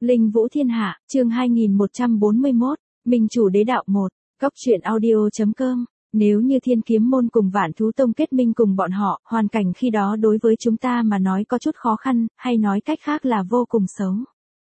Linh Vũ Thiên Hạ, chương 2141, Minh Chủ Đế Đạo 1, Cóc truyện audio.com. Nếu như Thiên Kiếm Môn cùng Vạn Thú Tông kết minh cùng bọn họ, hoàn cảnh khi đó đối với chúng ta mà nói có chút khó khăn, hay nói cách khác là vô cùng xấu.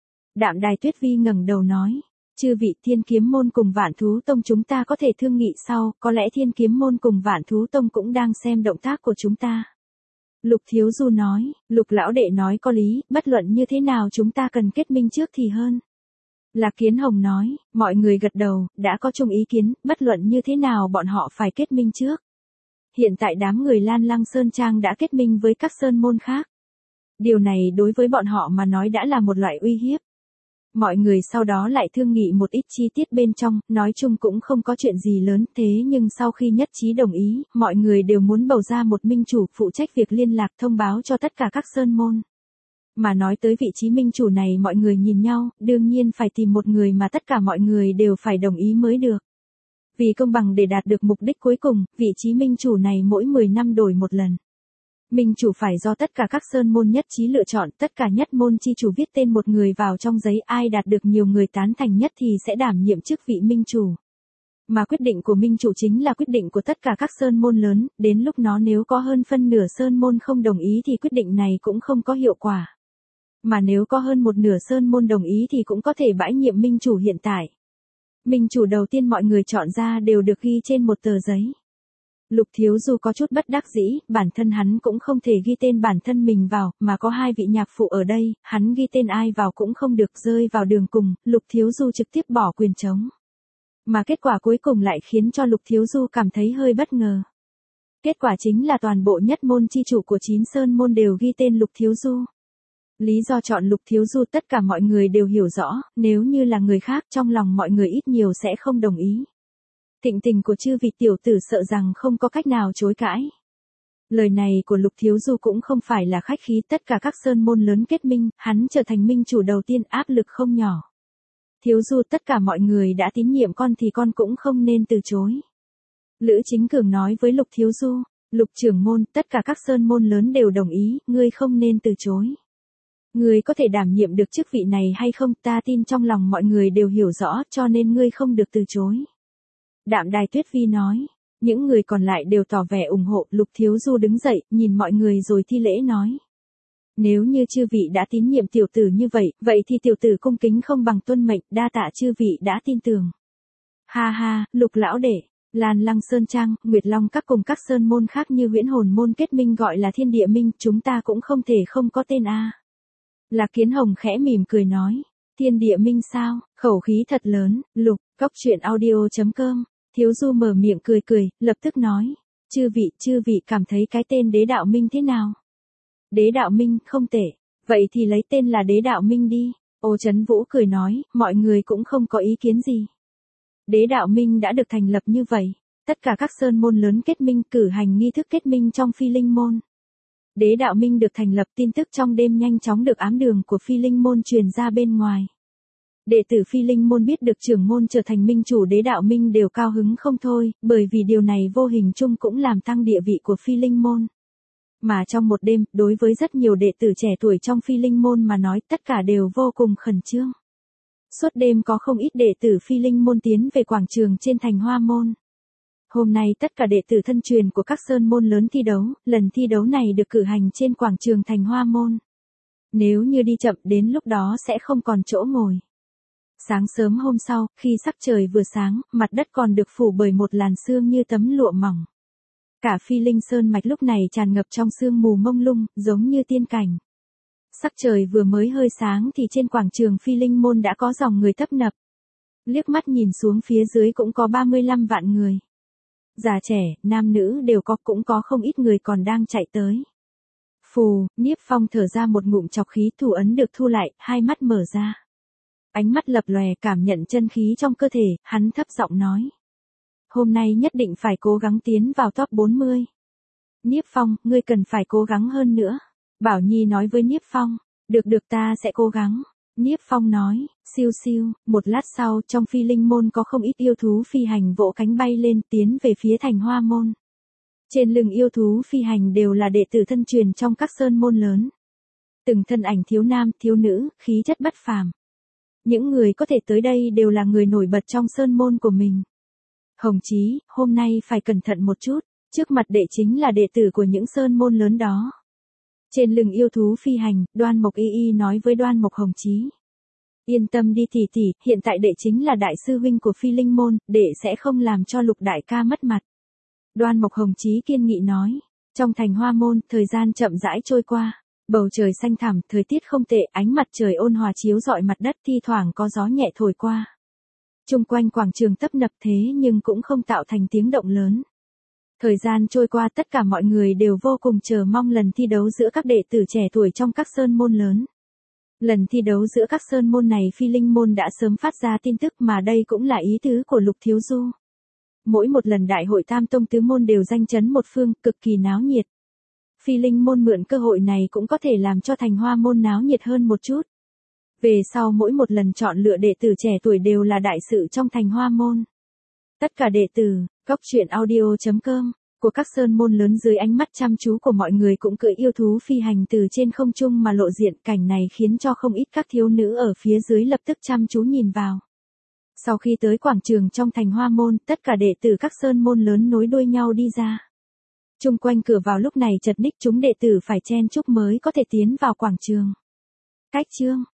Đạm Đài Tuyết Vi ngẩng đầu nói, chư vị Thiên Kiếm Môn cùng Vạn Thú Tông chúng ta có thể thương nghị sau, có lẽ Thiên Kiếm Môn cùng Vạn Thú Tông cũng đang xem động tác của chúng ta. Lục Thiếu Du nói, Lục lão đệ nói có lý, bất luận như thế nào chúng ta cần kết minh trước thì hơn. Lạc Kiến Hồng nói, mọi người gật đầu, đã có chung ý kiến, bất luận như thế nào bọn họ phải kết minh trước. Hiện tại đám người Lan Lăng Sơn Trang đã kết minh với các sơn môn khác. Điều này đối với bọn họ mà nói đã là một loại uy hiếp. Mọi người sau đó lại thương nghị một ít chi tiết bên trong, nói chung cũng không có chuyện gì lớn, thế nhưng sau khi nhất trí đồng ý, mọi người đều muốn bầu ra một minh chủ phụ trách việc liên lạc thông báo cho tất cả các sơn môn. Mà nói tới vị trí minh chủ này mọi người nhìn nhau, đương nhiên phải tìm một người mà tất cả mọi người đều phải đồng ý mới được. Vì công bằng để đạt được mục đích cuối cùng, vị trí minh chủ này mỗi 10 năm đổi một lần. Minh chủ phải do tất cả các sơn môn nhất trí lựa chọn, tất cả nhất môn chi chủ viết tên một người vào trong giấy, ai đạt được nhiều người tán thành nhất thì sẽ đảm nhiệm chức vị minh chủ. Mà quyết định của minh chủ chính là quyết định của tất cả các sơn môn lớn, đến lúc nó nếu có hơn phân nửa sơn môn không đồng ý thì quyết định này cũng không có hiệu quả. Mà nếu có hơn một nửa sơn môn đồng ý thì cũng có thể bãi nhiệm minh chủ hiện tại. Minh chủ đầu tiên mọi người chọn ra đều được ghi trên một tờ giấy. Lục Thiếu Du có chút bất đắc dĩ, bản thân hắn cũng không thể ghi tên bản thân mình vào, mà có hai vị nhạc phụ ở đây, hắn ghi tên ai vào cũng không được, rơi vào đường cùng, Lục Thiếu Du trực tiếp bỏ quyền trống. Mà kết quả cuối cùng lại khiến cho Lục Thiếu Du cảm thấy hơi bất ngờ. Kết quả chính là toàn bộ nhất môn chi chủ của 9 sơn môn đều ghi tên Lục Thiếu Du. Lý do chọn Lục Thiếu Du tất cả mọi người đều hiểu rõ, nếu như là người khác trong lòng mọi người ít nhiều sẽ không đồng ý. Thịnh tình của chư vị tiểu tử sợ rằng không có cách nào chối cãi. Lời này của Lục Thiếu Du cũng không phải là khách khí, tất cả các sơn môn lớn kết minh, hắn trở thành minh chủ đầu tiên, áp lực không nhỏ. Thiếu Du, tất cả mọi người đã tín nhiệm con thì con cũng không nên từ chối. Lữ Chính Cường nói với Lục Thiếu Du, Lục trưởng môn, tất cả các sơn môn lớn đều đồng ý, ngươi không nên từ chối. Ngươi có thể đảm nhiệm được chức vị này hay không, ta tin trong lòng mọi người đều hiểu rõ, cho nên ngươi không được từ chối. Đạm Đài Tuyết Vi nói, những người còn lại đều tỏ vẻ ủng hộ, Lục Thiếu Du đứng dậy, nhìn mọi người rồi thi lễ nói. Nếu như chư vị đã tín nhiệm tiểu tử như vậy, vậy thì tiểu tử cung kính không bằng tuân mệnh, đa tạ chư vị đã tin tưởng. Ha ha, Lục lão đệ, Lan Lăng Sơn Trang, Nguyệt Long các cùng các sơn môn khác như Huyễn Hồn môn kết minh gọi là Thiên Địa Minh, chúng ta cũng không thể không có tên a. Lạc Kiến Hồng khẽ mỉm cười nói, Thiên Địa Minh sao, khẩu khí thật lớn, Lục, Cóc truyện audio.com. Thiếu Du mở miệng cười cười, lập tức nói, chư vị cảm thấy cái tên Đế Đạo Minh thế nào? Đế Đạo Minh, không tệ, vậy thì lấy tên là Đế Đạo Minh đi. Ô Trấn Vũ cười nói, mọi người cũng không có ý kiến gì. Đế Đạo Minh đã được thành lập như vậy, tất cả các sơn môn lớn kết minh cử hành nghi thức kết minh trong Phi Linh môn. Đế Đạo Minh được thành lập, tin tức trong đêm nhanh chóng được ám đường của Phi Linh môn truyền ra bên ngoài. Đệ tử Phi Linh môn biết được trưởng môn trở thành minh chủ Đế Đạo Minh đều cao hứng không thôi, bởi vì điều này vô hình chung cũng làm tăng địa vị của Phi Linh môn. Mà trong một đêm, đối với rất nhiều đệ tử trẻ tuổi trong Phi Linh môn mà nói, tất cả đều vô cùng khẩn trương. Suốt đêm có không ít đệ tử Phi Linh môn tiến về quảng trường trên thành Hoa môn. Hôm nay tất cả đệ tử thân truyền của các sơn môn lớn thi đấu, lần thi đấu này được cử hành trên quảng trường thành Hoa môn. Nếu như đi chậm đến lúc đó sẽ không còn chỗ ngồi. Sáng sớm hôm sau, khi sắc trời vừa sáng, mặt đất còn được phủ bởi một làn sương như tấm lụa mỏng. Cả Phi Linh Sơn mạch lúc này tràn ngập trong sương mù mông lung, giống như tiên cảnh. Sắc trời vừa mới hơi sáng thì trên quảng trường Phi Linh môn đã có dòng người tấp nập. Liếc mắt nhìn xuống phía dưới cũng có 35 vạn người. Già trẻ, nam nữ đều có, cũng có không ít người còn đang chạy tới. Phù, Niếp Phong thở ra một ngụm chọc khí, thủ ấn được thu lại, hai mắt mở ra. Ánh mắt lập lòe, cảm nhận chân khí trong cơ thể, hắn thấp giọng nói. Hôm nay nhất định phải cố gắng tiến vào top 40. Niếp Phong, ngươi cần phải cố gắng hơn nữa. Bảo Nhi nói với Niếp Phong. Được ta sẽ cố gắng. Niếp Phong nói, siêu siêu, một lát sau trong Phi Linh môn có không ít yêu thú phi hành vỗ cánh bay lên tiến về phía thành Hoa môn. Trên lưng yêu thú phi hành đều là đệ tử thân truyền trong các sơn môn lớn. Từng thân ảnh thiếu nam, thiếu nữ, khí chất bất phàm. Những người có thể tới đây đều là người nổi bật trong sơn môn của mình. Hồng Chí, hôm nay phải cẩn thận một chút, trước mặt đệ chính là đệ tử của những sơn môn lớn đó. Trên lưng yêu thú phi hành, Đoan Mộc Y Y nói với Đoan Mộc Hồng Chí. Yên tâm đi tỷ tỷ, hiện tại đệ chính là đại sư huynh của phi linh môn, đệ sẽ không làm cho Lục đại ca mất mặt. Đoan Mộc Hồng Chí kiên nghị nói. Trong thành Hoa Môn, thời gian chậm rãi trôi qua. Bầu trời xanh thẳm, thời tiết không tệ, ánh mặt trời ôn hòa chiếu rọi mặt đất, thi thoảng có gió nhẹ thổi qua. Chung quanh quảng trường tấp nập thế nhưng cũng không tạo thành tiếng động lớn. Thời gian trôi qua, tất cả mọi người đều vô cùng chờ mong lần thi đấu giữa các đệ tử trẻ tuổi trong các sơn môn lớn. Lần thi đấu giữa các sơn môn này phi linh môn đã sớm phát ra tin tức mà đây cũng là ý tứ của Lục Thiếu Du. Mỗi một lần đại hội tam tông tứ môn đều danh chấn một phương, cực kỳ náo nhiệt. Phi linh môn mượn cơ hội này cũng có thể làm cho thành Hoa Môn náo nhiệt hơn một chút. Về sau mỗi một lần chọn lựa đệ tử trẻ tuổi đều là đại sự trong thành Hoa Môn. Tất cả đệ tử, coctruyện.audio.com, của các sơn môn lớn dưới ánh mắt chăm chú của mọi người cũng cưỡi yêu thú phi hành từ trên không trung mà lộ diện, cảnh này khiến cho không ít các thiếu nữ ở phía dưới lập tức chăm chú nhìn vào. Sau khi tới quảng trường trong thành Hoa Môn, tất cả đệ tử các sơn môn lớn nối đuôi nhau đi ra. Chung quanh cửa vào lúc này chật ních, chúng đệ tử phải chen chúc mới có thể tiến vào quảng trường. Cách chương